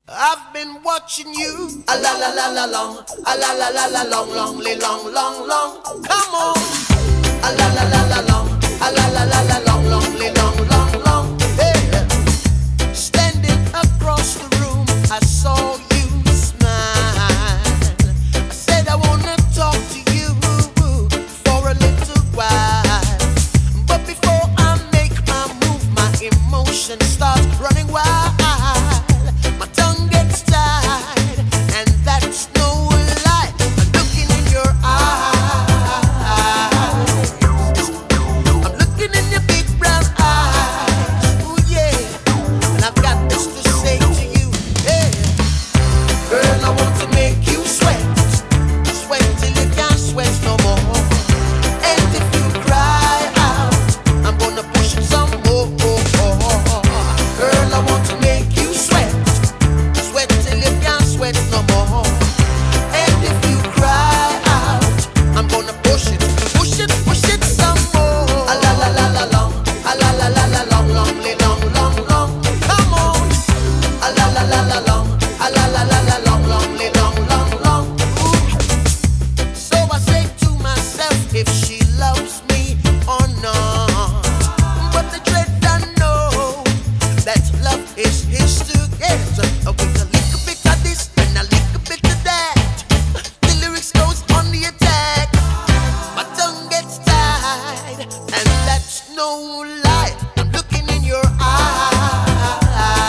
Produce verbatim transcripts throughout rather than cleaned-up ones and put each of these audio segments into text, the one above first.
I've been watching you, a la la la la long, a la la la la long, long, long, long, long. Come on, a la la la la long, a la la la la long, long, long, long, long. Hey, standing across the room, I saw you smile. I said I wanna talk to you for a little while, but before I make my move, my emotions start running wild. If she loves me or not, but the dread I know that love is his to get. With a little bit of this and a little bit of that, the lyrics goes on the attack. My tongue gets tied, and that's no lie. I'm looking in your eyes.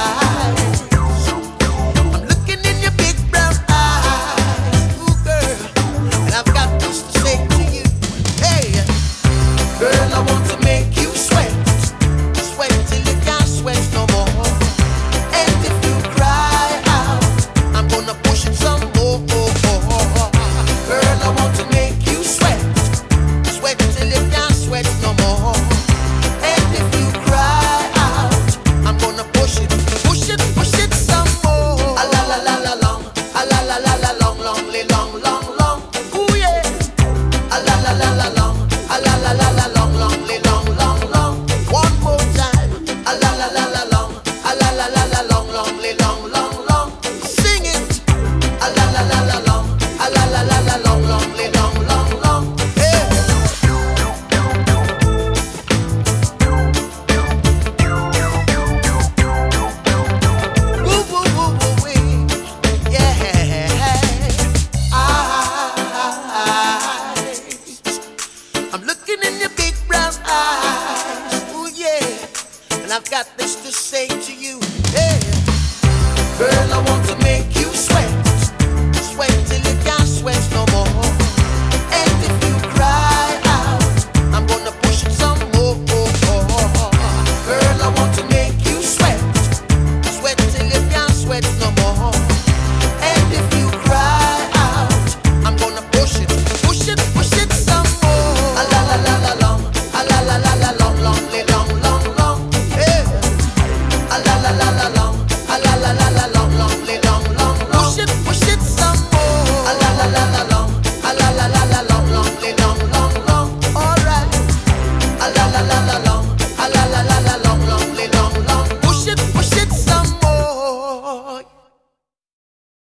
I'm looking in your big brown eyes, ooh girl, and I've got this to say to you. Girl, I want to make you sweat, sweat till you can't sweat no more. And if you cry out, I'm gonna push it some more. Girl, I want to make you sweat, sweat till you can't sweat no more. And if you cry out, I'm gonna push it, push it, push it some more. A la la la la long, a la la la la long, long, long, long, long. Ooh yeah. A la la la la long, a la la la la long, long, long, long, long. One more time. A la la la la long, a la la la la long, long, long, long, long. Sing it. A la la la la long, a la la la la long, long, long, long, long. Hey. Woo woo woo woo wee. Yeah. I, I'm looking in your big brown eyes, ooh yeah, and I've got this to say